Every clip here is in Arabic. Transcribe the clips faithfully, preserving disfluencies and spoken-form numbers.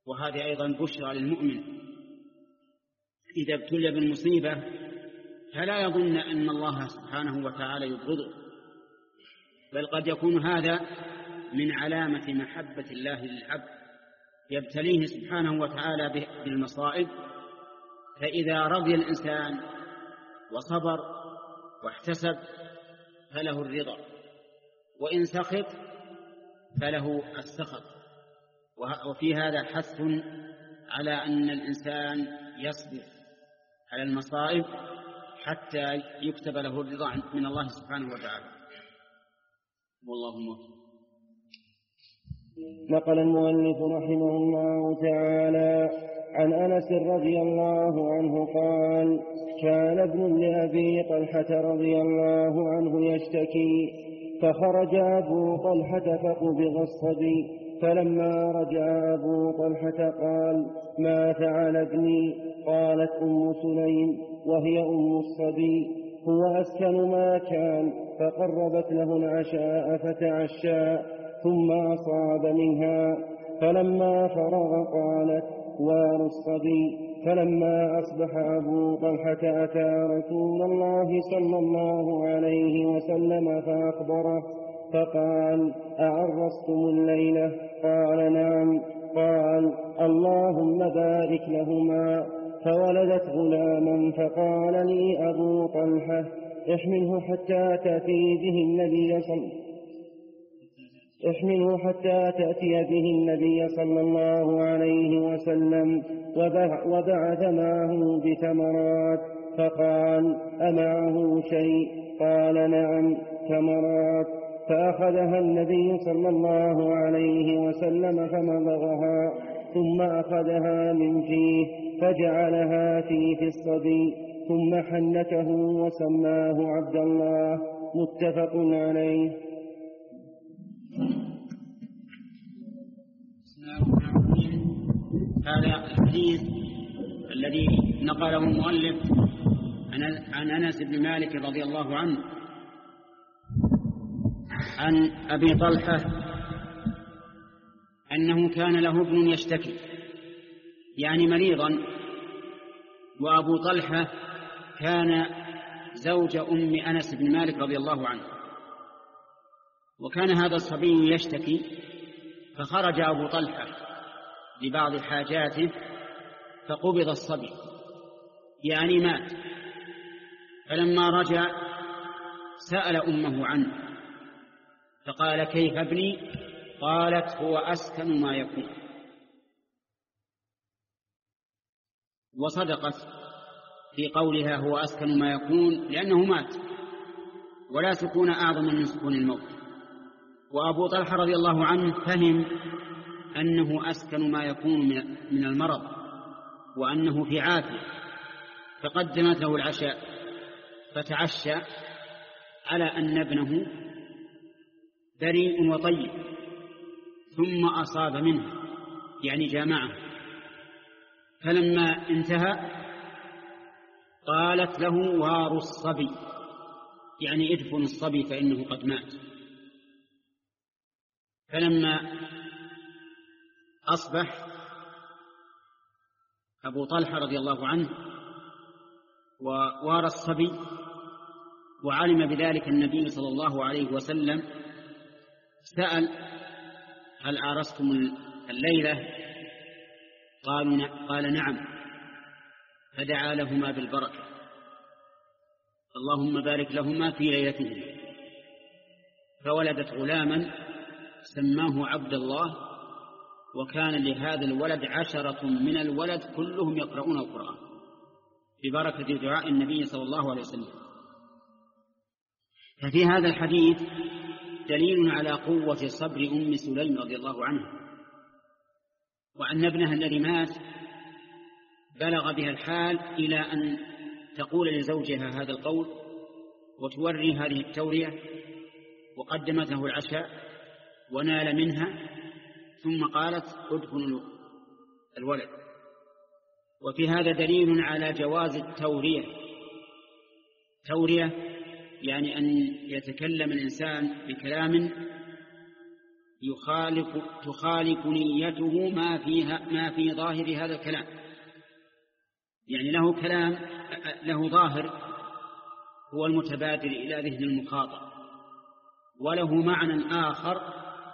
وهذه أيضا بشرى للمؤمن إذا ابتلي بالمصيبة فلا يظن أن الله سبحانه وتعالى يبغضه، بل قد يكون هذا من علامة محبة الله للعبد، يبتليه سبحانه وتعالى بالمصائب، فإذا رضي الإنسان وصبر واحتسب فله الرضا، وإن سخط فله السخط. وفي هذا حث على أن الإنسان يصبر على المصائب حتى يكتب له الرضا من الله سبحانه وتعالى. والله موفق. نقل المؤلف رحمه الله تعالى عن أنس رضي الله عنه قال: كان ابن لأبي طلحة رضي الله عنه يشتكي، فخرج أبو طلحة فقبض الصبي، فلما رجع أبو طلحة قال: ما فعل ابني؟ قالت أم سليم وهي أم الصبي: هو أسكن ما كان، فقربت له العشاء فتعشى ثم أصاب منها، فلما فرغ قالت: وار الصبي. فلما أصبح أبو طلحة أتى رسول الله صلى الله عليه وسلم فأخبره، فقال: أعرستم الليلة؟ قال: نعم. قال: اللهم بارك لهما. فولدت غلاما، فقال لي أبو طلحة: احمله حتى تأتي به النبي صلى احمله حتى تأتي به النبي صلى الله عليه وسلم، وبعث معه بتمرات، فقال: أمعه شيء؟ قال: نعم، تمرات. فأخذها النبي صلى الله عليه وسلم فمضغها، ثم أخذها من فيه فجعلها في في الصبي، ثم حنكه وسماه عبد الله. متفق عليه. هذا الحديث الذي نقله المؤلف عن أنس بن مالك رضي الله عنه عن أبي طلحة أنه كان له ابن يشتكي، يعني مريضا، وأبو طلحة كان زوج أم أنس بن مالك رضي الله عنه، وكان هذا الصبي يشتكي، فخرج أبو طلحة لبعض حاجاته فقبض الصبي، يعني مات. فلما رجع سأل أمه عنه فقال: كيف ابني؟ قالت: هو أسكن ما يكون. وصدقت في قولها هو أسكن ما يكون، لأنه مات، ولا سكون أعظم من سكون الموت. وأبو طلحة رضي الله عنه فهم أنه أسكن ما يكون من المرض، وأنه في عافية، فقدمت له العشاء فتعشى على أن ابنه بريء وطيب، ثم أصاب منه، يعني جامعه. فلما انتهى قالت له: وار الصبي، يعني ادفن الصبي فإنه قد مات. فلما أصبح أبو طلحة رضي الله عنه ووار الصبي وعلم بذلك النبي صلى الله عليه وسلم، سأل: هل أعرستم الليلة؟ قالوا: قال: نعم. فدعا لهما بالبركة، اللهم بارك لهما في ليلتهما. فولدت غلاما سماه عبد الله، وكان لهذا الولد عشرة من الولد كلهم يقرؤون القرآن ببركة دعاء النبي صلى الله عليه وسلم. ففي هذا الحديث دليل على قوة صبر أم سليم رضي الله عنها، وأن ابنها الذي مات بلغ بها الحال إلى أن تقول لزوجها هذا القول وتوري هذه التورية، وقدمت له العشاء ونال منها، ثم قالت: ادفن الولد. وفي هذا دليل على جواز التورية. تورية يعني أن يتكلم الإنسان بكلام يخالف تخالف نيته ما فيها ما في ظاهر هذا الكلام، يعني له كلام له ظاهر هو المتبادر إلى ذهن المخاطب، وله معنى آخر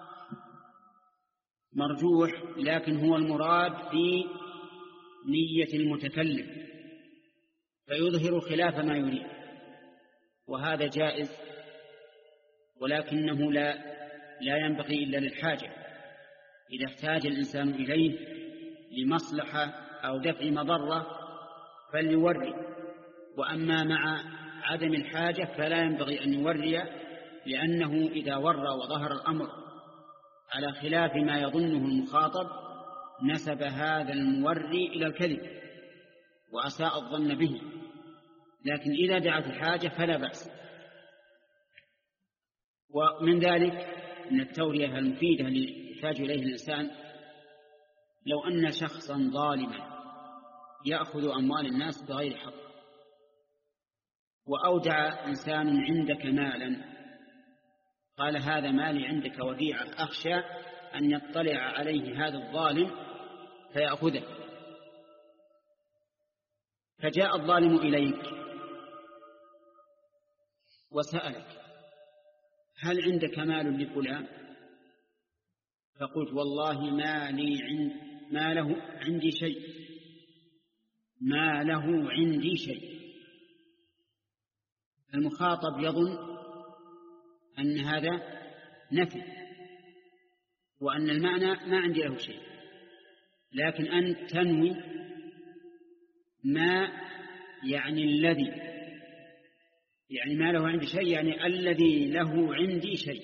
مرجوح لكن هو المراد في نية المتكلم، فيظهر خلاف ما يريد، وهذا جائز، ولكنه لا لا ينبغي إلا للحاجة. إذا احتاج الإنسان إليه لمصلحة أو دفع مضرة فليوري، وأما مع عدم الحاجة فلا ينبغي أن يوري، لأنه إذا ورى وظهر الأمر على خلاف ما يظنه المخاطب نسب هذا الموري إلى الكذب وأساء الظن به، لكن إذا دعت الحاجة فلا بأس. ومن ذلك من التورية المفيدة اللي يحتاج إليه الإنسان، لو أن شخصا ظالما يأخذ أموال الناس بغير حق، وأودع إنسان عندك مالا قال هذا مالي عندك وديعة أخشى أن يطلع عليه هذا الظالم فيأخذه، فجاء الظالم إليك وسألك هل عندك مال لفلان؟ فقلت والله ما لي عند ما له عندي شيء ما له عندي شيء. المخاطب يظن أن هذا نفي وأن المعنى ما عندي له شيء، لكن أنت تنوي ما يعني الذي يعني ما له عندي شيء يعني الذي له عندي شيء،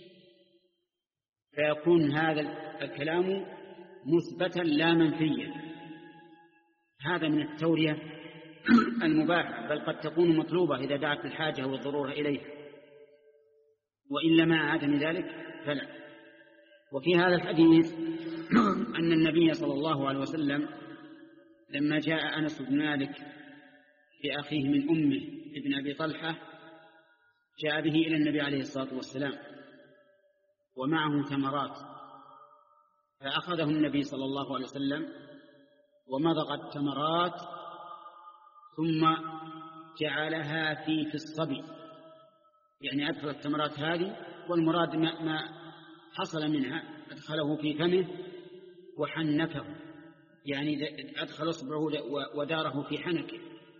فيكون هذا الكلام مثبتا لا منفيا. هذا من التورية المباحة، بل قد تكون مطلوبة إذا دعت الحاجة والضرورة إليها، وإلا مع عدم ذلك فلا. وفي هذا الحديث أن النبي صلى الله عليه وسلم لما جاء أنس بن مالك في أخيه من أمه ابن أبي طلحة جاء به إلى النبي عليه الصلاة والسلام ومعه ثمرات، فأخذه النبي صلى الله عليه وسلم ومضغ التمرات ثم جعلها في في الصبي، يعني أدخل التمرات هذه والمراد ما, ما حصل منها أدخله في فمه وحنكه، يعني أدخل إصبعه وداره في حنكه،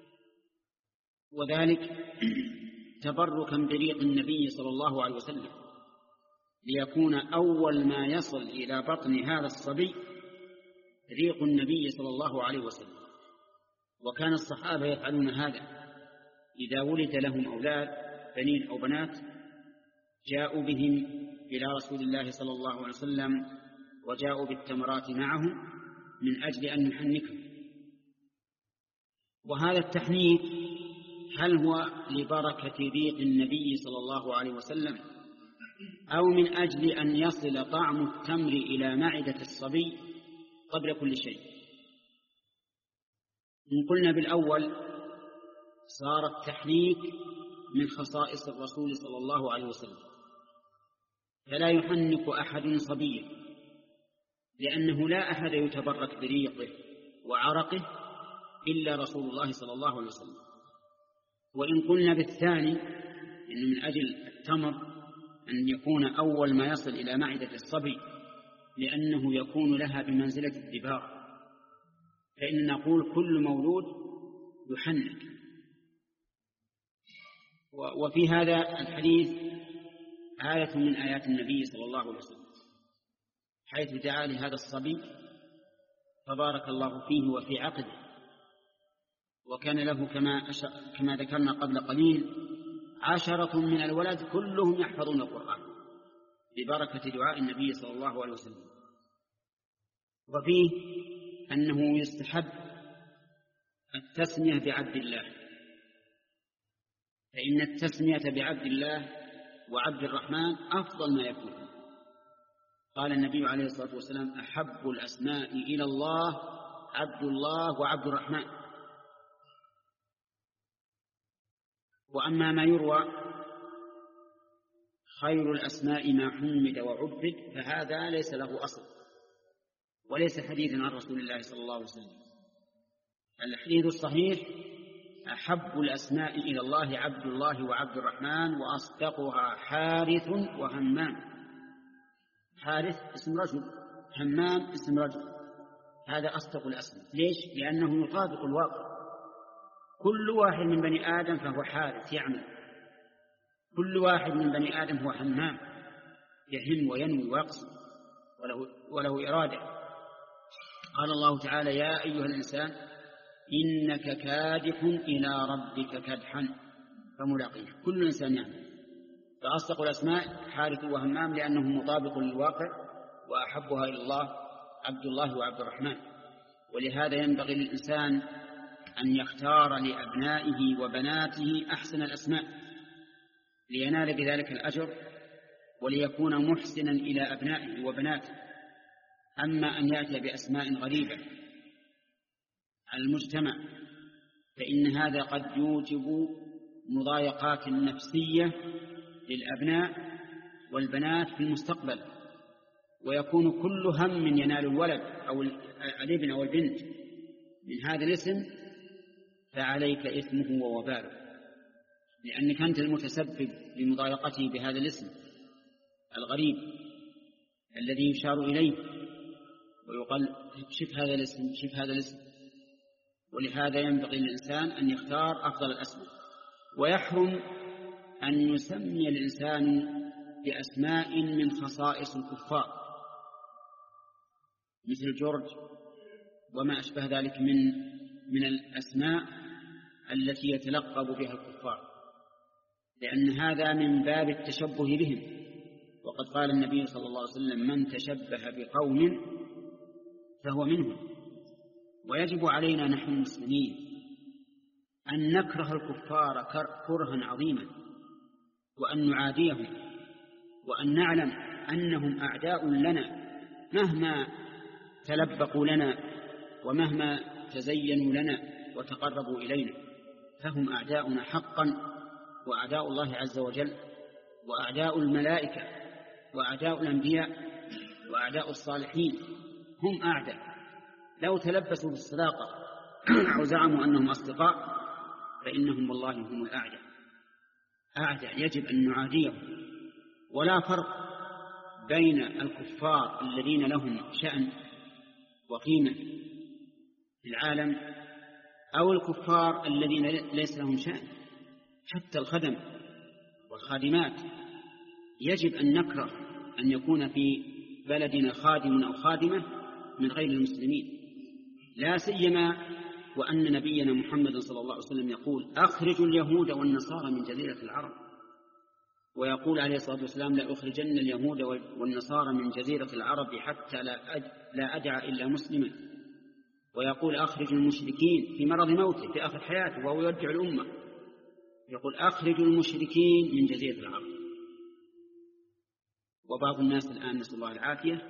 وذلك تبركا بريق النبي صلى الله عليه وسلم، ليكون أول ما يصل إلى بطن هذا الصبي ريق النبي صلى الله عليه وسلم. وكان الصحابة يفعلون هذا إذا ولد لهم أولاد بنين أو بنات جاءوا بهم إلى رسول الله صلى الله عليه وسلم وجاءوا بالتمرات معهم من أجل أن يحنكهم. وهذا التحنيك هل هو لبركة ريق النبي صلى الله عليه وسلم أو من أجل أن يصل طعم التمر إلى معدة الصبي قبل كل شيء؟ إن قلنا بالأول صار التحنيك من خصائص الرسول صلى الله عليه وسلم، فلا يحنك أحد صبيا لأنه لا أحد يتبرك بريقه وعرقه إلا رسول الله صلى الله عليه وسلم. وإن قلنا بالثاني إن من أجل التمر أن يكون أول ما يصل إلى معدة الصبي لأنه يكون لها بمنزلة الدباغ، فإن نقول كل مولود يحنك. وفي هذا الحديث آية من آيات النبي صلى الله عليه وسلم حيث دعا لهذا الصبي فبارك الله فيه وفي عقده، وكان له كما, كما ذكرنا قبل قليل عشرة من الولد كلهم يحفظون القرآن ببركة دعاء النبي صلى الله عليه وسلم. وفيه أنه يستحب التسمية بعبد الله، فإن التسمية بعبد الله وعبد الرحمن أفضل ما يكون. قال النبي عليه الصلاة والسلام أحب الأسماء إلى الله عبد الله وعبد الرحمن. وأما ما يروى خير الأسماء ما حمد وعبد، فهذا ليس له أصل وليس حديثا عن رسول الله صلى الله عليه وسلم. الحديث الصحيح: أحب الأسماء إلى الله عبد الله وعبد الرحمن، وأصدقها حارث وهمام. حارث اسم رجل، همام اسم رجل، هذا أصدق الأسماء. ليش؟ لأنه يطابق الواقع. كل واحد من بني آدم فهو حارث يعمل، كل واحد من بني آدم هو همام يهم وينوي ويقصد وله, وله إرادة. قال الله تعالى: يا أيها الإنسان إنك كادح إلى ربك كدحا فملاقيه. كل إنسان يعمل. فأصدق الأسماء حارث وهمام لأنه مطابق للواقع، وأحبها إلى الله عبد الله وعبد الرحمن. ولهذا ينبغي للإنسان أن يختار لأبنائه وبناته أحسن الأسماء لينال بذلك الأجر وليكون محسنا إلى أبنائه وبناته. أما أن يأتي بأسماء غريبة على المجتمع فإن هذا قد يوجب مضايقات نفسية للأبناء والبنات في المستقبل، ويكون كل هم ينال الولد أو الابن أو البنت من هذا الاسم فعليك إثمه ووباله، لأنك أنت المتسبب لمضايقته بهذا الاسم الغريب الذي يشار إليه ويقال: شف هذا الاسم، شف هذا الاسم. ولهذا ينبغي للإنسان أن يختار أفضل الأسماء. ويحرم أن يسمي الإنسان بأسماء من خصائص الكفار مثل جورج وما أشبه ذلك من من الأسماء التي يتلقب بها الكفار، لأن هذا من باب التشبه بهم. وقد قال النبي صلى الله عليه وسلم: من تشبه بقوم فهو منهم. ويجب علينا نحن المسلمين أن نكره الكفار كرها عظيما، وأن نعاديهم، وأن نعلم أنهم أعداء لنا مهما تلبقوا لنا ومهما تزينوا لنا وتقربوا إلينا، فهم أعداؤنا حقا، وأعداء الله عز وجل، وأعداء الملائكة، وأعداء الأنبياء، وأعداء الصالحين. هم أعداء. لو تلبسوا بالصداقة أو زعموا أنهم أصدقاء فإنهم والله هم الأعداء. أعداء يجب أن نعاديهم. ولا فرق بين الكفار الذين لهم شأن وقيمة في العالم أو الكفار الذين ليس لهم شأن. حتى الخدم والخادمات يجب أن نكره أن يكون في بلدنا خادم أو خادمة من غير المسلمين، لا سيما وأن نبينا محمد صلى الله عليه وسلم يقول: أخرجوا اليهود والنصارى من جزيرة العرب. ويقول عليه الصلاة والسلام: لا أخرجن اليهود والنصارى من جزيرة العرب حتى لا أدع إلا مسلما. ويقول: أخرجوا المشركين في مرض موته في آخر حياته وهو يرجع الأمة، يقول: أخرجوا المشركين من جزيرة العرب. وبعض الناس الآن نسأل الله العافية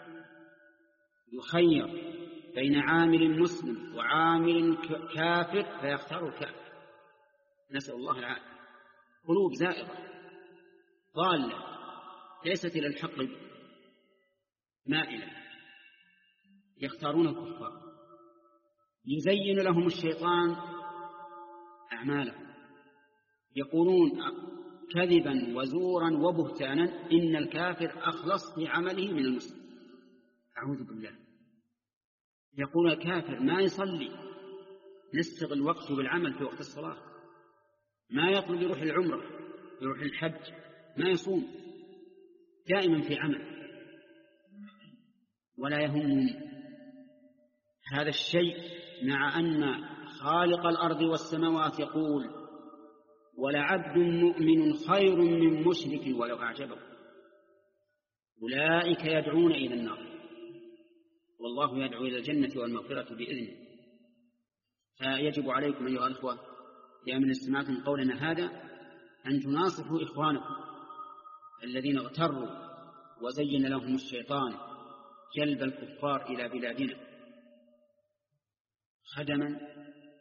يخير بين عامل مسلم وعامل كافر فيختار الكافر، نسأل الله العافية. قلوب زائغة ضالة ليست إلى الحق مائلة، يختارون الكفار، يزين لهم الشيطان أعمالهم، يقولون كذبا وزورا وبهتانا إن الكافر أخلص في عمله من المسلم. أعوذ بالله. يقول الكافر ما يصلي، نستغل وقته بالعمل في وقت الصلاة، ما يطلب يروح العمرة يروح الحج، ما يصوم، دائما في عمل، ولا يهمهم هذا الشيء، مع أن خالق الأرض والسماوات يقول: ولعبد مؤمن خير من مشرك ولو أعجبه. أولئك يدعون إلى النار والله يدعو إلى الجنة والمغفرة بإذنه. فيجب عليكم أيها الأخوة يا من استمعتم قولنا هذا أن تناصحوا إخوانكم الذين اغتروا وزين لهم الشيطان جلب الكفار إلى بلادنا خدما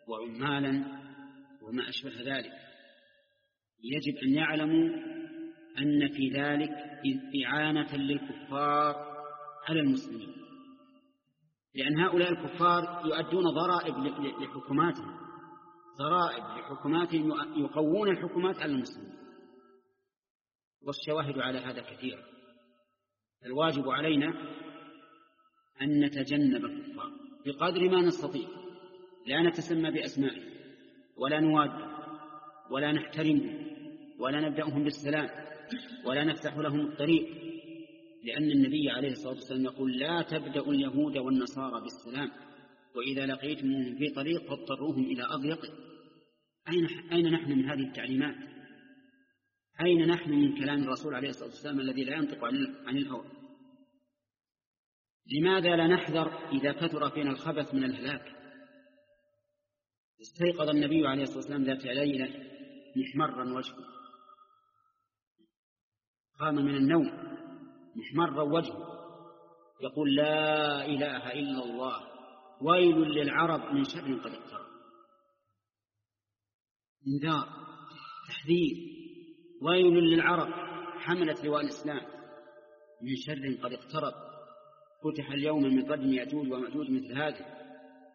وعمالا وما أشبه ذلك. يجب أن يعلموا أن في ذلك إعانة للكفار على المسلمين، لأن هؤلاء الكفار يؤدون ضرائب لحكوماتهم، ضرائب لحكوماتهم يقوون الحكومات على المسلمين، والشواهد على هذا كثيرة. الواجب علينا أن نتجنب الكفار بقدر ما نستطيع، لا نتسمى بأسمائهم ولا نواد ولا نحترمهم ولا نبدأهم بالسلام ولا نفتح لهم الطريق، لأن النبي عليه الصلاة والسلام يقول: لا تبدأوا اليهود والنصارى بالسلام، وإذا لقيتموهم في طريق فاضطروهم إلى أضيقه. أين, أين نحن من هذه التعليمات؟ أين نحن من كلام الرسول عليه الصلاة والسلام الذي لا ينطق عن الهوى؟ لماذا لا نحذر إذا كثر فينا الخبث من الهلاك؟ استيقظ النبي عليه الصلاة والسلام ذات ليلة محمرا وجهه، قام من النوم محمرا وجهه يقول: لا إله إلا الله، ويل للعرب من شر قد اقترب. انذار، تحذير، ويل للعرب حملت لواء الإسلام من شر قد اقترب، فتح اليوم من ردم يأجوج ومأجوج مثل هذا.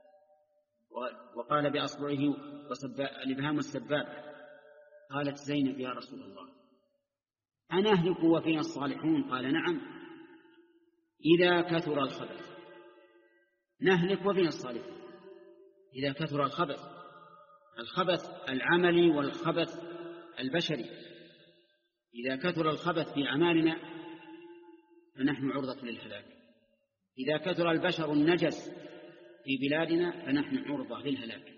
وقال بأصبعه الإبهام والسبابة. قالت زينب: يا رسول الله، أنهلك وفينا الصالحون؟ قال: نعم، إذا كثر الخبث نهلك وفينا الصالحون. إذا كثر الخبث، الخبث العملي والخبث البشري، إذا كثر الخبث في أعمالنا فنحن عرضة للهلاك. إذا كثر البشر النجس في بلادنا فنحن عرضة للهلاك،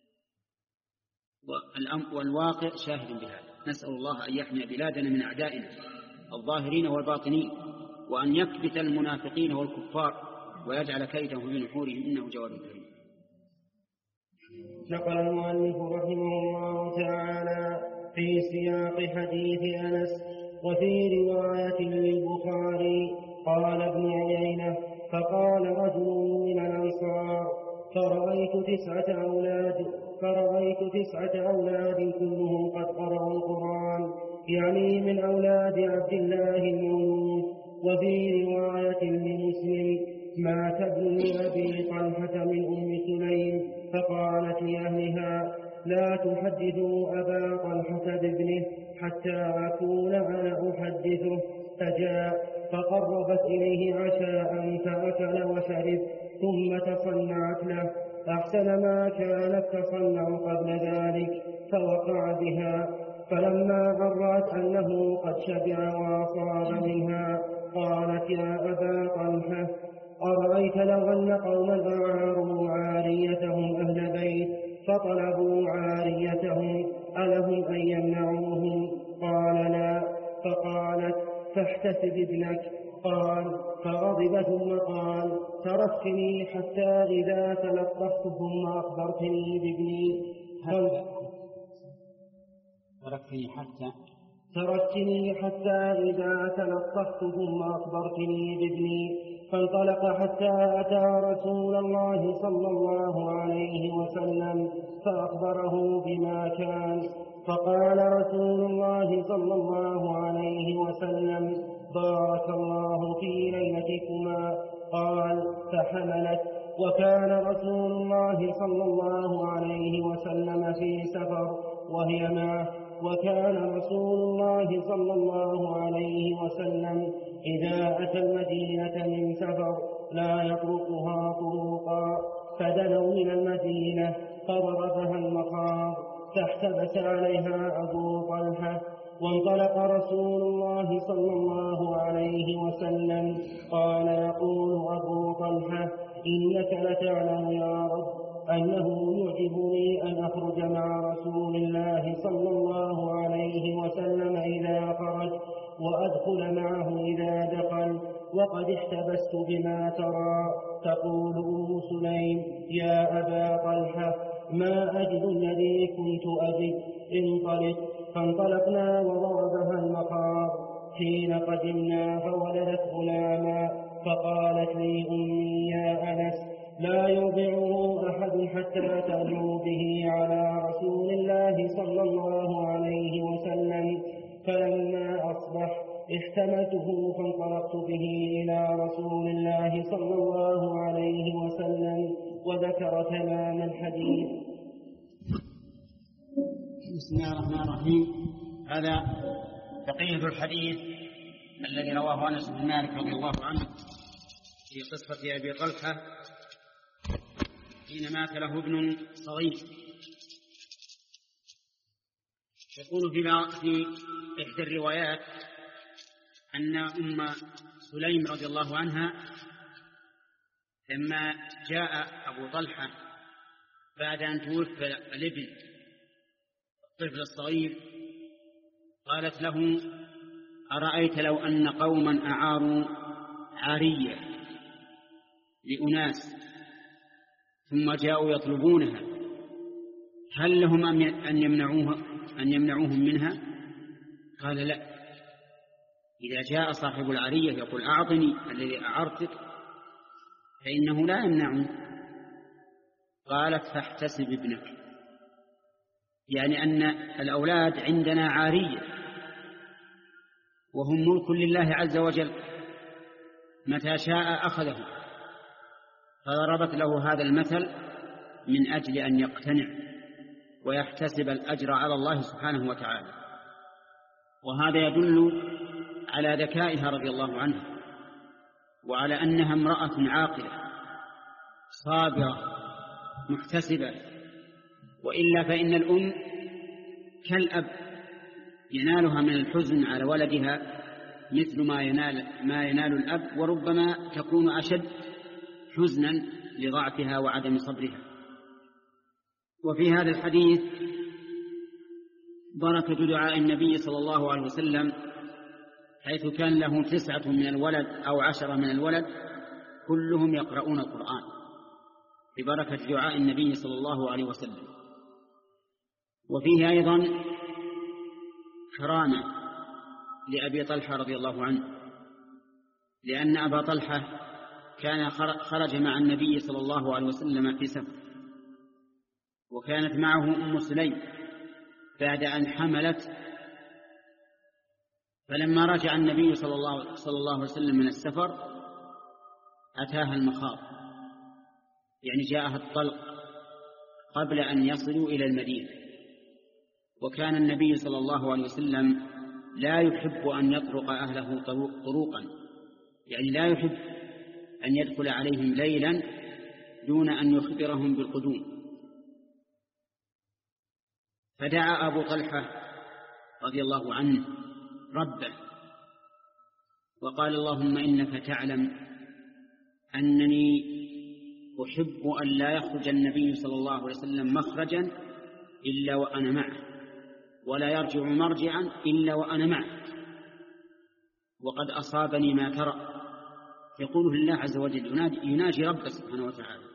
والواقع شاهد بهذا. نسأل الله أن يحمي بلادنا من أعدائنا الظاهرين والباطنين، وأن يكبت المنافقين والكفار ويجعل كيدهم في نحورهم، إنه جواد كريم. نقل المؤلف رحمه الله تعالى في سياق حديث أنس: وفي رواية للبخاري قال ابن عيينة: فقال رجل من الأنصار: فرأيت تسعة أولاد فرأيت تسعة أولاد كلهم قد قرأوا القرآن، يعني من أولاد عبد الله المولود. وفي رواية لمسلم: مات ابن أبي طلحة من أم سليم، فقالت لأهلها: لا تحدثوا أبا طلحة بابنه حتى أكون أنا أحدثه. فجاء فقربت إليه عشاء فأكل وشرب، ثم تصنعت له أحسن ما كانت تصنع قبل ذلك، فوقع بها. فلما غرت أنه قد شبع وأصاب منها قالت: يا أبا طلحة، أرأيت لو أن قوما أعاروا عاريتهم أهل بيت فطلبوا عاريتهم ألهم أن يمنعوهم؟ قال: لا. فقالت: فاحتسب ابنك. قال: فغضب ثم قال: تركتني حتى إذا تلطفت ثم أخبرتني بابني تركتني حتى تركتني حتى إذا تلطفت ثم أخبرتني بابني. فانطلق حتى أتى رسول الله صلى الله عليه وسلم فأخبره بما كان. فقال رسول الله صلى الله عليه وسلم: بارك الله في ليلتكما. قال: فحملت. وكان رسول الله صلى الله عليه وسلم في سفر وهي معه. وكان رسول الله صلى الله عليه وسلم إذا أتى المدينة من سفر لا يطرقها طرقا، فدنوا من المدينة فضربها المخاض، فاحتبس عليها أبو طلحة. وانطلق رسول الله صلى الله عليه وسلم. قال يقول أبو طلحة: إنك لتعلم يا رب أنه يعجبني أن أخرج مع رسول الله صلى الله عليه وسلم إذا خرج، وأدخل معه إذا دخل، وقد احتبست بما ترى. تقول أم سليم: يا أبا طلحة، ما أجد الذي كنت أجد، انطلق. فانطلقنا وضربها المخاض. حين قدمنا فولدت غلاما، فقالت لي أمي: يا أنس، لا يوضعه أحد حتى تأمر به على رسول الله صلى الله عليه وسلم. فلما أصبح احتملته فانطلقت به إلى رسول الله صلى الله عليه وسلم وذكر تمام الحديث. بسم الله الرحمن الرحيم. هذا بقية الحديث الذي رواه أنس بن مالك رضي الله عنه في قصة أبي طلحة حين مات له ابن صغير. يقول في إحدى الروايات أن أم سليم رضي الله عنها لما جاء أبو طلحة بعد أن توفى الابن الطفل الصغير قالت له: أرأيت لو أن قوما أعاروا عارية لأناس ثم جاءوا يطلبونها هل لهم أن يمنعوها أن يمنعوهم منها؟ قال: لا. إذا جاء صاحب العارية يقول: أعطني الذي أعرتك، فإنه لا يمنعه. قالت: فاحتسب ابنك، يعني أن الأولاد عندنا عارية وهم ملك لله عز وجل، متى شاء أخذه. فضربت له هذا المثل من أجل أن يقتنع ويحتسب الأجر على الله سبحانه وتعالى. وهذا يدل على ذكائها رضي الله عنها، وعلى أنها امرأة عاقلة صابرة محتسبة. وإلا فإن الأم كالأب ينالها من الحزن على ولدها مثل ما ينال, ما ينال الأب، وربما تكون أشد حزنا لضعفها وعدم صبرها. وفي هذا الحديث بركة دعاء النبي صلى الله عليه وسلم، حيث كان له تسعة من الولد أو عشرة من الولد كلهم يقرؤون القرآن ببركة دعاء النبي صلى الله عليه وسلم. وفيه أيضا كرامة لأبي طلحة رضي الله عنه، لأن أبا طلحة كان خرج مع النبي صلى الله عليه وسلم في سفر، وكانت معه أم سليم بعد أن حملت. فلما رجع النبي صلى الله, صلى الله عليه وسلم من السفر أتاها المخاض، يعني جاءها الطلق قبل أن يصلوا إلى المدينة. وكان النبي صلى الله عليه وسلم لا يحب أن يطرق أهله طروقا، يعني لا يحب أن يدخل عليهم ليلا دون أن يخبرهم بالقدوم. فدعا أبو طلحة رضي الله عنه ربه وقال: اللهم إنك تعلم أنني أحب أن لا يخرج النبي صلى الله عليه وسلم مخرجا إلا وأنا معه، ولا يرجع مرجعا إلا وأنا معه، وقد أصابني ما ترى. يقول الله عز وجل، يناجي, يناجي ربه سبحانه وتعالى.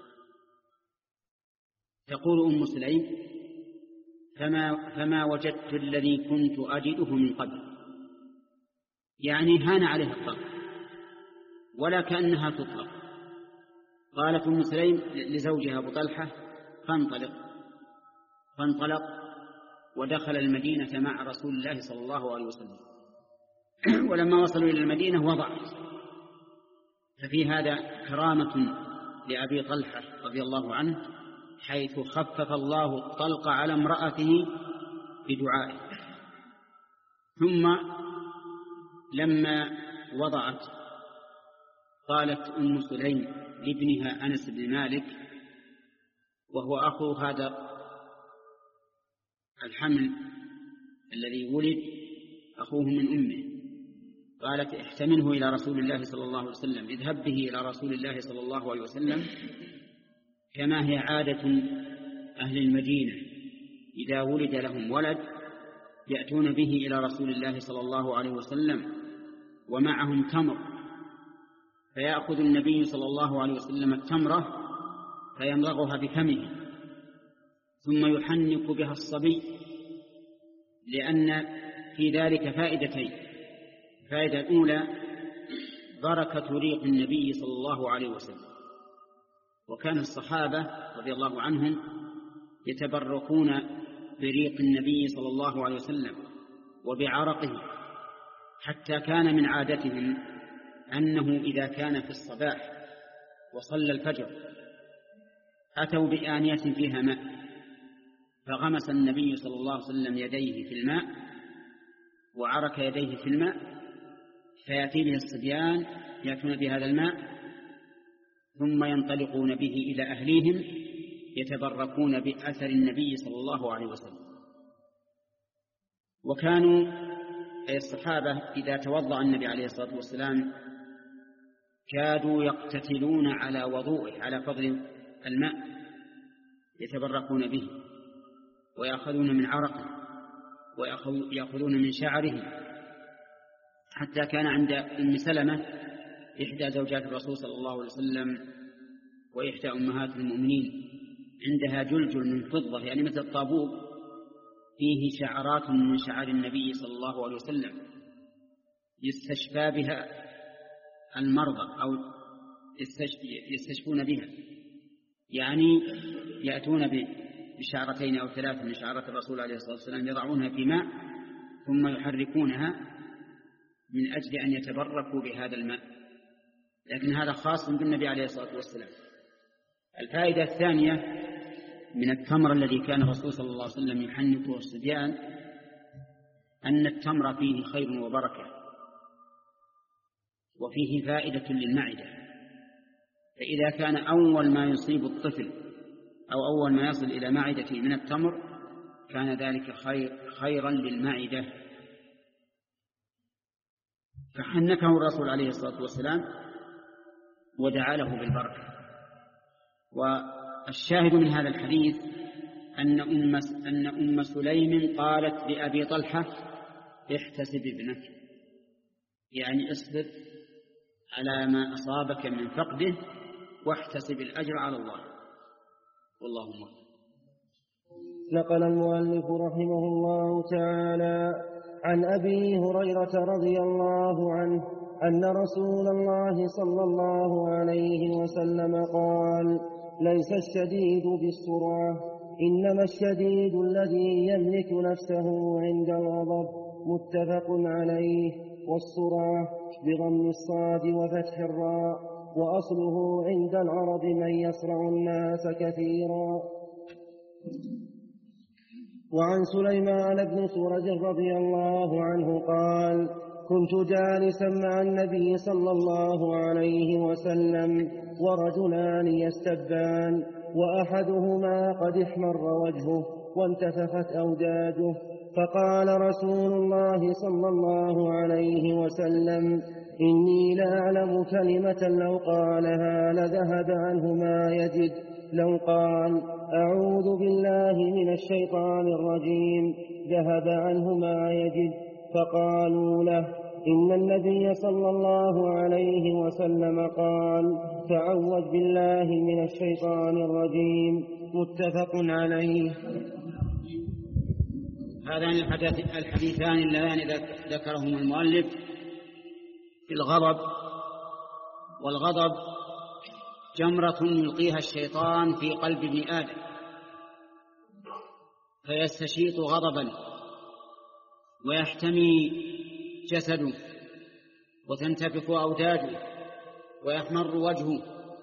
تقول أم سليم: فما, فما وجدت الذي كنت أجده من قبل، يعني هان عليها الطلق ولا كأنها تطلق. قالت أم سليم لزوجها أبو طلحة: فانطلق. فانطلق ودخل المدينة مع رسول الله صلى الله عليه وسلم. ولما وصلوا إلى المدينة وضعت. ففي هذا كرامة لأبي طلحة رضي الله عنه، حيث خفف الله الطلق على امرأته بدعائه. ثم لما وضعت قالت أم سليم لابنها أنس بن مالك، وهو أخو هذا الحمل الذي ولد أخوه من أمه، قالت: احتمله إلى رسول الله صلى الله عليه وسلم، اذهب به إلى رسول الله صلى الله عليه وسلم، كما هي عادة أهل المدينة إذا ولد لهم ولد يأتون به إلى رسول الله صلى الله عليه وسلم ومعهم تمر، فيأخذ النبي صلى الله عليه وسلم التمرة فيمضغها بفمه ثم يحنك بها الصبي، لأن في ذلك فائدتين. الفائدة الأولى بركة ريق النبي صلى الله عليه وسلم، وكان الصحابة رضي الله عنهم يتبركون بريق النبي صلى الله عليه وسلم وبعرقه، حتى كان من عادتهم أنه إذا كان في الصباح وصلى الفجر أتوا بآنية فيها ماء، فغمس النبي صلى الله عليه وسلم يديه في الماء وعرك يديه في الماء، فيأتي به الصبيان يأتون بهذا الماء ثم ينطلقون به إلى أهليهم يتبركون بأثر النبي صلى الله عليه وسلم. وكانوا أي الصحابة إذا توضأ النبي عليه الصلاة والسلام كادوا يقتتلون على وضوءه، على فضل الماء، يتبركون به ويأخذون من عرقه ويأخذون من شعره، حتى كان عند أم سلمة إحدى زوجات الرسول صلى الله عليه وسلم وإحدى أمهات المؤمنين عندها جلجل من فضة، يعني مثل الطابوق فيه شعرات من شعر النبي صلى الله عليه وسلم يستشفى بها المرضى أو يستشفون بها، يعني يأتون بشعرتين أو ثلاث من شعرات الرسول عليه الصلاة والسلام يضعونها في ماء ثم يحركونها من أجل أن يتبركوا بهذا الماء، لكن هذا خاص بالنبي عليه الصلاة والسلام. الفائدة الثانية من التمر الذي كان الرسول صلى الله عليه وسلم يحنكه الصبيان أن التمر فيه خير وبركة وفيه فائدة للمعدة، فإذا كان أول ما يصيب الطفل أو أول ما يصل إلى معدته من التمر كان ذلك خير خيرا للمعدة، فحنكه الرسول عليه الصلاة والسلام ودعا له بالبركة. والشاهد من هذا الحديث أن أم, أن أم سليم قالت لأبي طلحة احتسب ابنك، يعني اصبر على ما أصابك من فقده واحتسب الأجر على الله، والله أكبر. نقل المؤلف رحمه الله تعالى عن أبي هريرة رضي الله عنه أن رسول الله صلى الله عليه وسلم قال: ليس الشديد بالسرعة، إنما الشديد الذي يملك نفسه عند الغضب. متفق عليه. والسرعة بضم الصاد وفتح الراء، وأصله عند العرب من يصرع الناس كثيرا. وعن سليمان بن سرج رضي الله عنه قال: كنت جالسا مع النبي صلى الله عليه وسلم ورجلان يستبان، وأحدهما قد احمر وجهه وانتفخت أوداجه، فقال رسول الله صلى الله عليه وسلم: إني لأعلم كلمة لو قالها لذهب عنه ما يجد، لو قال: أعوذ بالله من الشيطان الرجيم، ذهب عنه ما يجد. فقالوا له: إن النبي صلى الله عليه وسلم قال: تعوذ بالله من الشيطان الرجيم. متفق عليه. هذان الحديثان اللذان ذكرهما المؤلف في الغضب. والغضب جمرة يلقيها الشيطان في قلب ابن آدم فيستشيط غضبا ويحتمي جسده وتنتفخ أوداجه ويحمر وجهه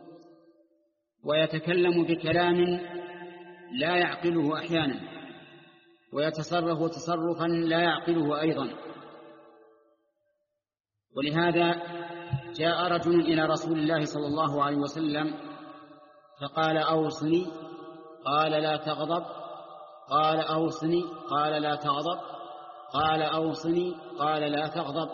ويتكلم بكلام لا يعقله أحيانا ويتصرف تصرفا لا يعقله أيضا. ولهذا جاء رجل إلى رسول الله صلى الله عليه وسلم فقال: أوصني. قال: لا تغضب. قال: أوصني. قال: لا تغضب. قال: أوصني. قال: لا تغضب.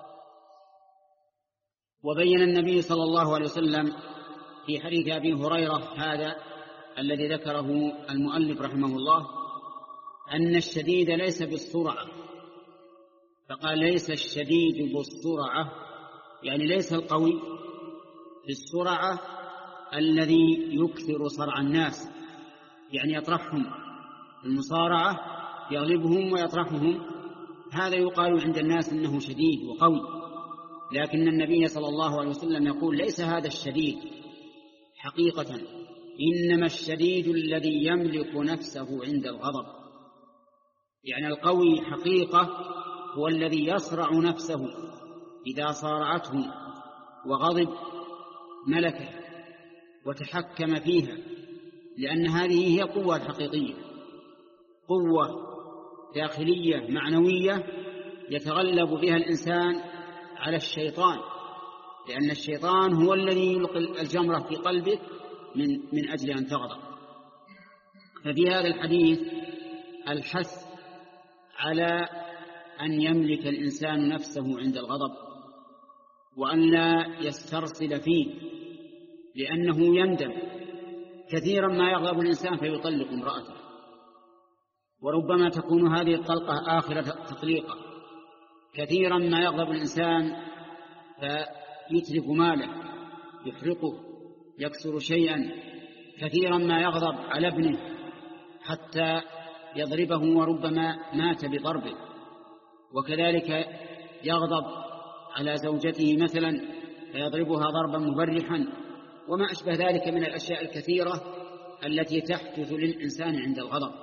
وبين النبي صلى الله عليه وسلم في حديث أبي هريرة هذا الذي ذكره المؤلف رحمه الله أن الشديد ليس بالسرعة، فقال: ليس الشديد بالسرعة، يعني ليس القوي بالسرعة الذي يكثر صرع الناس، يعني يطرحهم المصارعة يغلبهم ويطرحهم، هذا يقال عند الناس إنه شديد وقوي، لكن النبي صلى الله عليه وسلم يقول: ليس هذا الشديد حقيقة، إنما الشديد الذي يملك نفسه عند الغضب. يعني القوي حقيقة هو الذي يصرع نفسه إذا صارعته وغضب ملكه وتحكم فيها، لأن هذه هي قوة حقيقية، قوة داخلية معنوية يتغلب بها الإنسان على الشيطان، لأن الشيطان هو الذي يلقي الجمرة في قلبك من, من أجل أن تغضب. ففي هذا الحديث الحث على أن يملك الإنسان نفسه عند الغضب وأن لا يسترسل فيه، لأنه يندم. كثيرا ما يغضب الإنسان فيطلق امرأته، وربما تكون هذه الطلقة آخر تطليقة. كثيرا ما يغضب الإنسان فيتلف ماله، يحرقه، يكسر شيئا. كثيرا ما يغضب على ابنه حتى يضربه وربما مات بضربه. وكذلك يغضب على زوجته مثلا فيضربها ضربا مبرحا، وما أشبه ذلك من الأشياء الكثيرة التي تحدث للإنسان عند الغضب.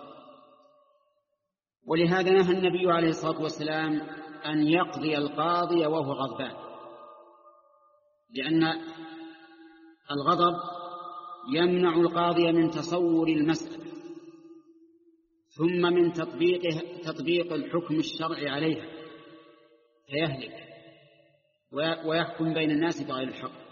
ولهذا نهى النبي عليه الصلاة والسلام أن يقضي القاضي وهو غضبان، لأن الغضب يمنع القاضي من تصور المسألة ثم من تطبيقه تطبيق الحكم الشرعي عليها، فيهلك ويحكم بين الناس بغير الحق.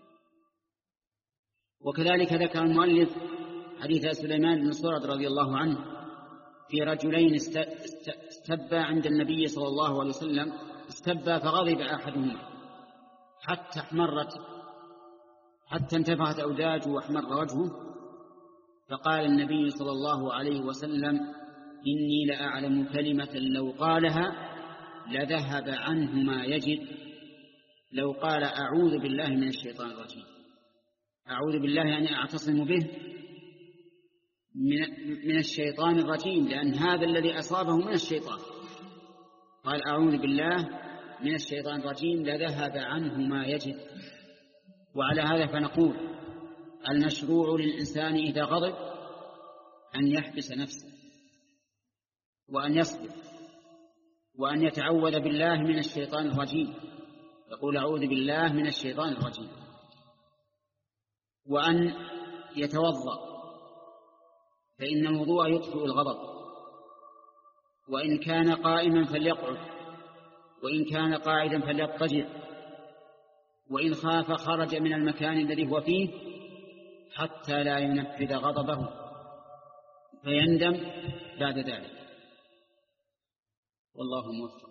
وكذلك ذكر المؤلف حديث سليمان بن سرد رضي الله عنه في رجلين استبا عند النبي صلى الله عليه وسلم، استبا فغضب أحدهما حتى احمرت حتى انتفخت أوداجه واحمر وجهه، فقال النبي صلى الله عليه وسلم: إني لأعلم كلمة لو قالها لذهب عنه ما يجد، لو قال أعوذ بالله من الشيطان الرجيم. أعوذ بالله يعني أعتصم به من الشيطان الرجيم، لأن هذا الذي أصابه من الشيطان. قال أعوذ بالله من الشيطان الرجيم لذهب عنه ما يجد. وعلى هذا فنقول المشروع للإنسان إذا غضب أن يحبس نفسه وأن يصبر وأن يتعوذ بالله من الشيطان الرجيم، يقول أعوذ بالله من الشيطان الرجيم، وأن يتوضأ، فإن الوضوء يطفئ الغضب، وإن كان قائما فليقعد، وإن كان قاعدا فليضطجع، وإن خاف خرج من المكان الذي هو فيه حتى لا ينفذ غضبه فيندم بعد ذلك. والله موفق.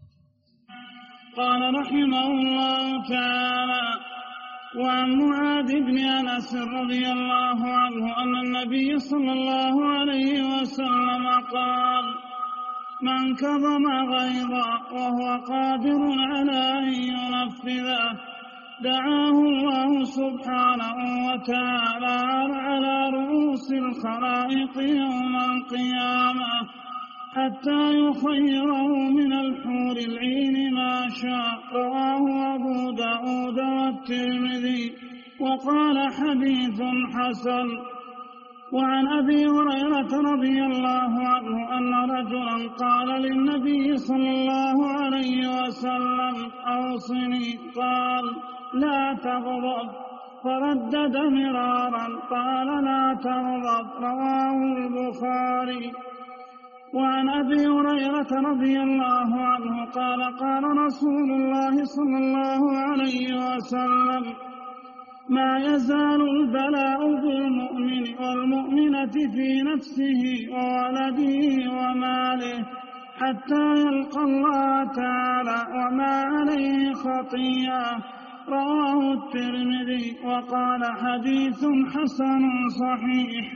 قال رحمه الله تعالى: وعن معاذ بن أنس رضي الله عنه أن النبي صلى الله عليه وسلم قال: من كظم غيظا وهو قادر على أن ينفذه دعاه الله سبحانه وتعالى على رؤوس الخلائق يوم القيامة حتى يخيره من الحور العين ما شاء. رواه أبو داود والترمذي وقال حديث حسن. وعن أبي هريرة رضي الله عنه أن رجلا قال للنبي صلى الله عليه وسلم: أوصني. قال: لا تغضب. فردد مرارا قال: لا تغضب. رواه البخاري. وعن أبي هريرة رضي الله عنه قال: قال رسول الله صلى الله عليه وسلم: ما يزال البلاء بالمؤمن والمؤمنة في نفسه وولده وماله حتى يلقى الله تعالى وما عليه خطيئة. رواه الترمذي وقال حديث حسن صحيح.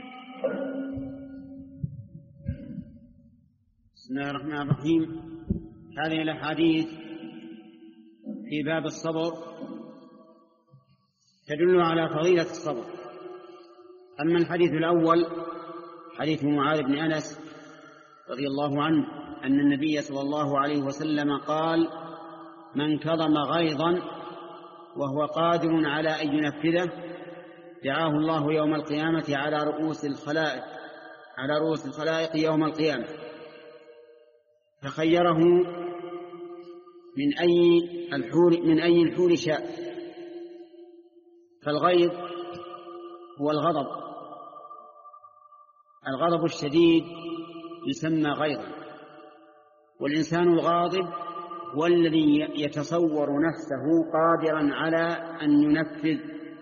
بسم الله الرحمن الرحيم. هذه الأحاديث في باب الصبر تدل على فضيلة الصبر. أما الحديث الأول حديث معاذ بن أنس رضي الله عنه أن النبي صلى الله عليه وسلم قال: من كظم غيظا وهو قادر على أن ينفذه دعاه الله يوم القيامة على رؤوس الخلائق على رؤوس الخلائق يوم القيامة، فخيره من أي الحور من أي الحور شاء. فالغيظ هو الغضب، الغضب الشديد يسمى غيظا، والإنسان الغاضب هو الذي يتصور نفسه قادرا على أن ينفذ،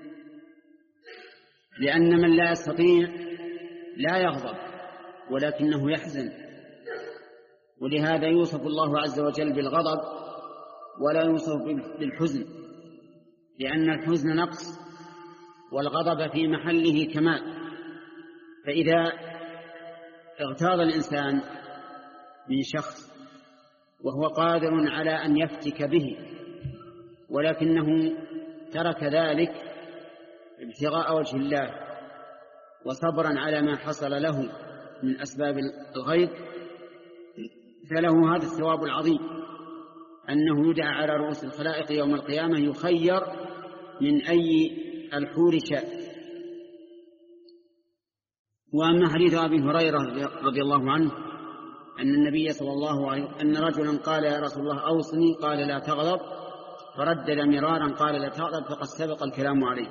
لأن من لا يستطيع لا يغضب ولكنه يحزن، ولهذا يوصف الله عز وجل بالغضب ولا يوصف بالحزن، لأن الحزن نقص والغضب في محله كمال. فإذا اغتاظ الإنسان من شخص وهو قادر على أن يفتك به ولكنه ترك ذلك ابتغاء وجه الله وصبرا على ما حصل له من أسباب الغيظ، فله هذا الثواب العظيم أنه يدعى على رؤوس الخلائق يوم القيامة يخير من أي الحور شاء. وأما حديث أبي هريرة رضي الله عنه أن النبي صلى الله عليه وسلم أن رجلا قال يا رسول الله أوصني، قال لا تغضب، فردد مرارا قال لا تغضب فقد سبق الكلام عليه.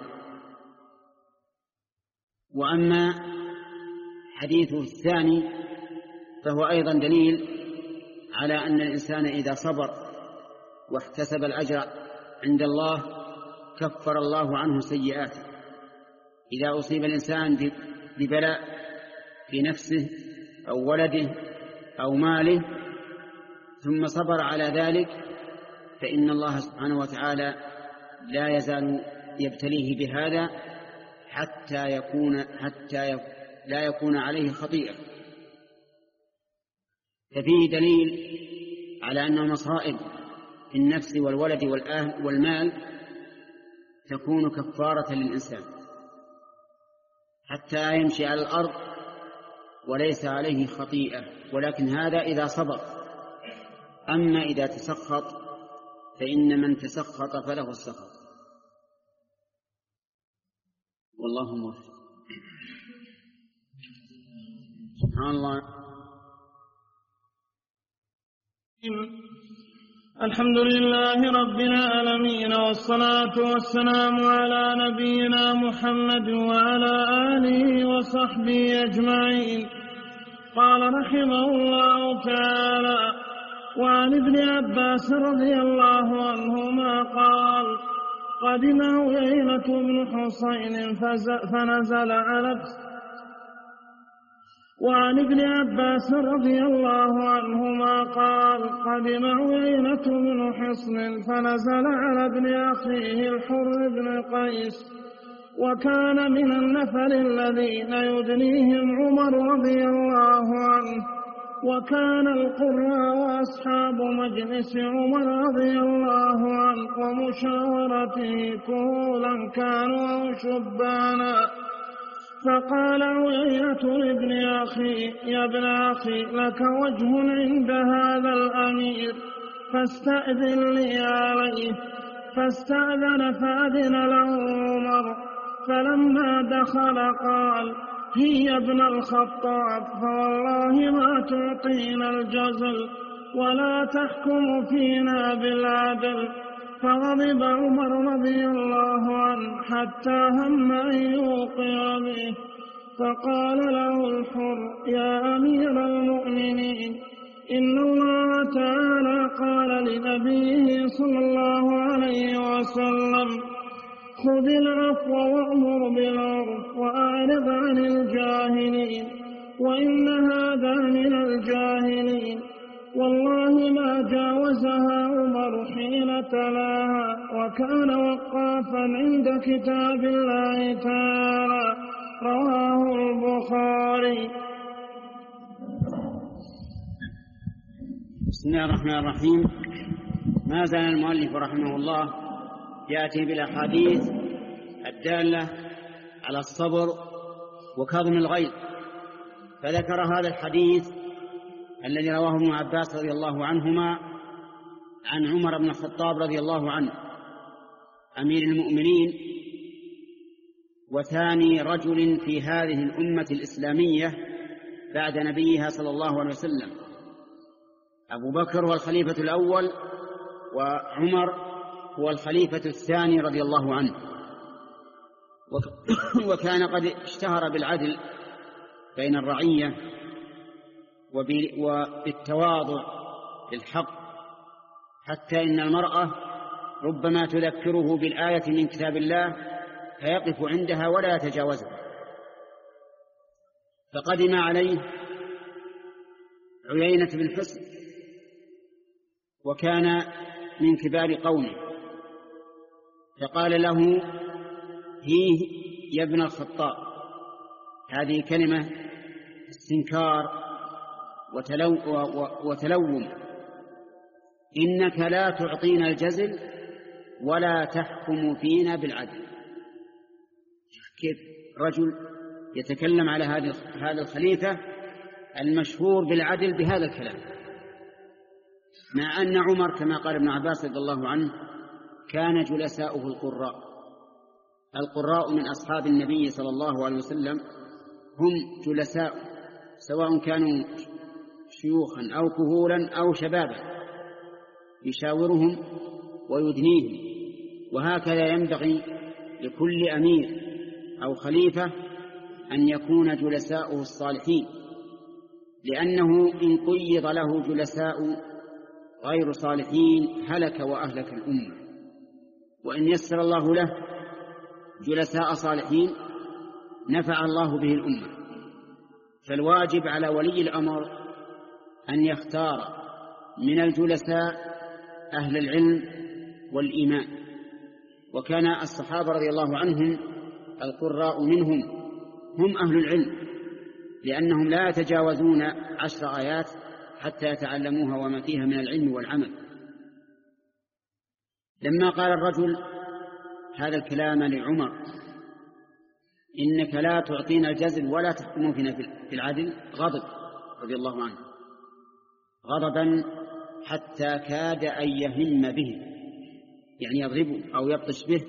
وأما حديثه الثاني فهو أيضا دليل على أن الإنسان إذا صبر واحتسب الأجر عند الله كفر الله عنه سيئاته. إذا أصيب الإنسان ببلاء في نفسه أو ولده أو ماله ثم صبر على ذلك فإن الله سبحانه وتعالى لا يزال يبتليه بهذا حتى يكون حتى لا يكون عليه خطيئة. ففيه دليل على أن المصائب في النفس والولد والأهل والمال تكون كفارة للإنسان حتى يمشي على الأرض وليس عليه خطيئة، ولكن هذا إذا صبر. أما إذا تسخط فإن من تسخط فله السخط، والله موفق. سبحان الله. الحمد لله رب العالمين، والصلاة والسلام على نبينا محمد وعلى آله وصحبه أجمعين. قال رحمه الله تعالى: وعن ابن عباس رضي الله عنهما قال: قدم عيينة بن حصين فنزل على وعن ابن عباس رضي الله عنهما قال: قدم عيينة بن حصن فنزل على ابن أخيه الحر بن قيس، وكان من النفر الذين يدنيهم عمر رضي الله عنه، وكان القراء وأصحاب مجلس عمر رضي الله عنه ومشاورته كهولا كانوا أو شبانا. فقال عيينة لابن أخي: يا ابن أخي، لك وجه عند هذا الأمير فاستأذن لي عليه. فاستأذن فأذن له عمر، فلما دخل قال: هي ابن الخطاب، فوالله ما تعطينا الجزل ولا تحكم فينا بالعدل. فغضب عمر رضي الله عنه حتى هم أن يوقع به، فقال له الحر: يا أمير المؤمنين، إن الله تعالى قال لنبيه صلى الله عليه وسلم: خذ العفو وأمر بالعرف وأعرض عن الجاهلين، وإن هذا من الجاهلين. والله ما جاوزها عمر حين تلاها، وكان وقافا عند كتاب الله تعالى. رواه البخاري. بسم الله الرحمن الرحيم. ما زال المؤلف رحمه الله يأتي بالأحاديث الدالة على الصبر وكظم الغيظ، فذكر هذا الحديث الذي رواه ابن عباس رضي الله عنهما عن عمر بن الخطاب رضي الله عنه أمير المؤمنين وثاني رجل في هذه الأمة الإسلامية بعد نبيها صلى الله عليه وسلم. أبو بكر هو الخليفة الأول وعمر هو الخليفة الثاني رضي الله عنه، وكان قد اشتهر بالعدل بين الرعية وبالتواضع للحق، حتى إن المرأة ربما تذكره بالآية من كتاب الله فيقف عندها ولا يتجاوزها. فقدم عليه عيينة بن حصن، وكان من كبار قومه، فقال له: هي يا ابن الخطاب. هذه كلمة استنكار وتلوم. إنك لا تعطينا الجزل ولا تحكم فينا بالعدل. كيف رجل يتكلم على هذا الخليفة المشهور بالعدل بهذا الكلام، مع أن عمر كما قال ابن عباس رضي الله عنه كان جلساؤه القراء. القراء من أصحاب النبي صلى الله عليه وسلم هم جلساء، سواء كانوا شيوخا أو كهولا أو شبابا، يشاورهم ويدنيهم. وهكذا ينبغي لكل أمير أو خليفة أن يكون جلساؤه الصالحين، لأنه إن قيض له جلساء غير صالحين هلك وأهلك الأمة. وإن يسر الله له جلساء صالحين نفع الله به الأمة. فالواجب على ولي الأمر أن يختار من الجلساء أهل العلم والإيمان. وكان الصحابة رضي الله عنهم القراء منهم هم أهل العلم، لأنهم لا يتجاوزون عشر آيات حتى يتعلموها وما فيها من العلم والعمل. لما قال الرجل هذا الكلام لعمر: إنك لا تعطينا الجزل ولا تحكم فينا في العدل، غضب رضي الله عنه غضبا حتى كاد أن يهم به، يعني يضربه أو يبطش به.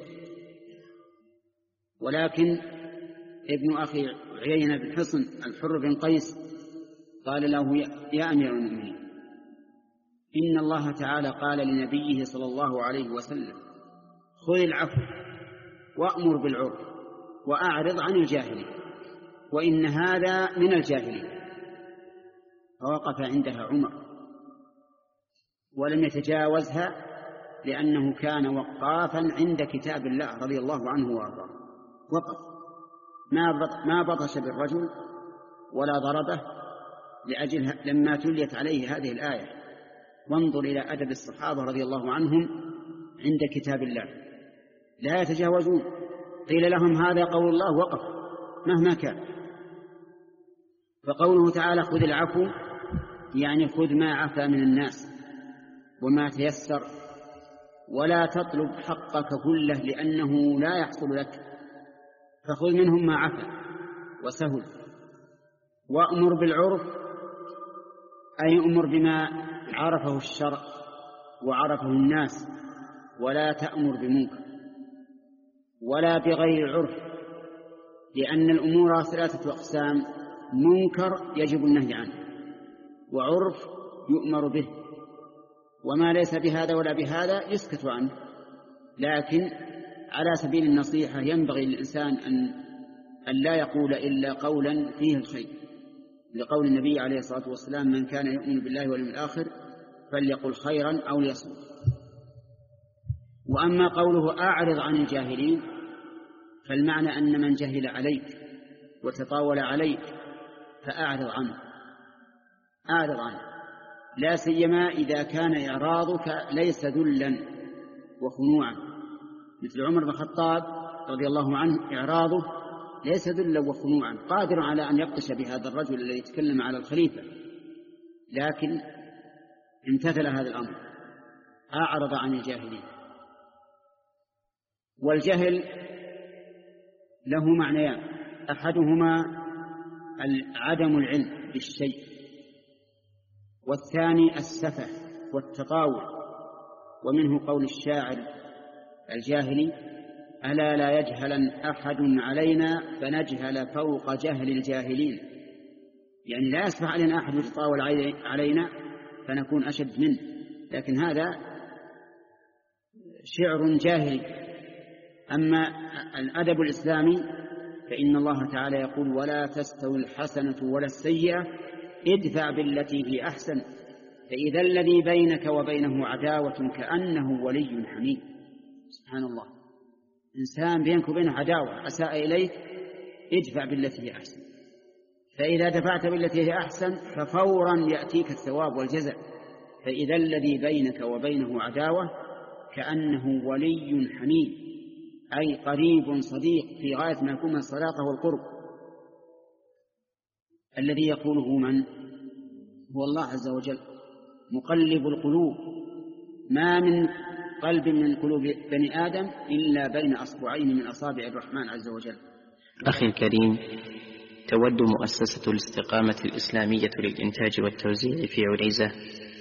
ولكن ابن أخي عيينة بن حصن الحر بن قيس قال له: يا أمير المؤمنين، إن الله تعالى قال لنبيه صلى الله عليه وسلم: خذ العفو وأمر بالعرف وأعرض عن الجاهلين، وإن هذا من الجاهلين. فوقف عندها عمر ولم يتجاوزها، لأنه كان وقافا عند كتاب الله رضي الله عنه وارضاه. وقف، ما بطش بالرجل ولا ضربه لأجل لما تليت عليه هذه الآية. وانظر إلى أدب الصحابة رضي الله عنهم عند كتاب الله، لا يتجاوزون. قيل لهم هذا قول الله، وقف مهما كان. فقوله تعالى: خذ العفو، يعني خذ ما عفا من الناس وما تيسر، ولا تطلب حقك كله لأنه لا يحصل لك، فخذ منهم ما عفا وسهل. وأمر بالعرف، أي أمر بما عرفه الشرع وعرفه الناس، ولا تأمر بمنكر ولا بغير عرف، لأن الأمور ثلاثة أقسام: منكر يجب النهي عنه، وعرف يؤمر به، وما ليس بهذا ولا بهذا يسكت عنه. لكن على سبيل النصيحة ينبغي للإنسان أن لا يقول إلا قولا فيه الخير، لقول النبي عليه الصلاة والسلام: من كان يؤمن بالله واليوم الآخر فليقل خيرا أو ليصمت. وأما قوله أعرض عن الجاهلين، فالمعنى أن من جهل عليك وتطاول عليك فأعرض عنه، أعرض عنه، لا سيما إذا كان إعراضك ليس ذلا وخنوعا، مثل عمر بن الخطاب رضي الله عنه إعراضه ليس ذلا وخنوعا، قادر على أن يبطش بهذا الرجل الذي يتكلم على الخليفة، لكن امتثل هذا الأمر، أعرض عن الجاهلين. والجهل له معنيان: أحدهما عدم العلم بالشيء، والثاني السفه والتطاول. ومنه قول الشاعر الجاهلي: ألا لا يجهلن أحد علينا فنجهل فوق جهل الجاهلين، يعني لا يسمح علينا أحد يتطاول علينا فنكون أشد منه. لكن هذا شعر جاهلي. أما الأدب الإسلامي فإن الله تعالى يقول ولا تستوي الحسنة ولا السيئة ادفع بالتي هي أحسن فإذا الذي بينك وبينه عداوة كأنه ولي حميم. سبحان الله، إنسان بينك وبينه عداوة أساء إليك ادفع بالتي هي أحسن، فإذا دفعت بالتي هي أحسن ففورا يأتيك الثواب والجزاء. فإذا الذي بينك وبينه عداوة كأنه ولي حميم، أي قريب صديق في غاية ما يكون من الصداقة والقرب. الذي يقوله من؟ هو الله عز وجل مقلب القلوب، ما من قلب من قلوب بني آدم إلا بين أصبعين من أصابع الرحمن عز وجل. أخي الكريم، تود مؤسسة الاستقامة الإسلامية للإنتاج والتوزيع في عنيزة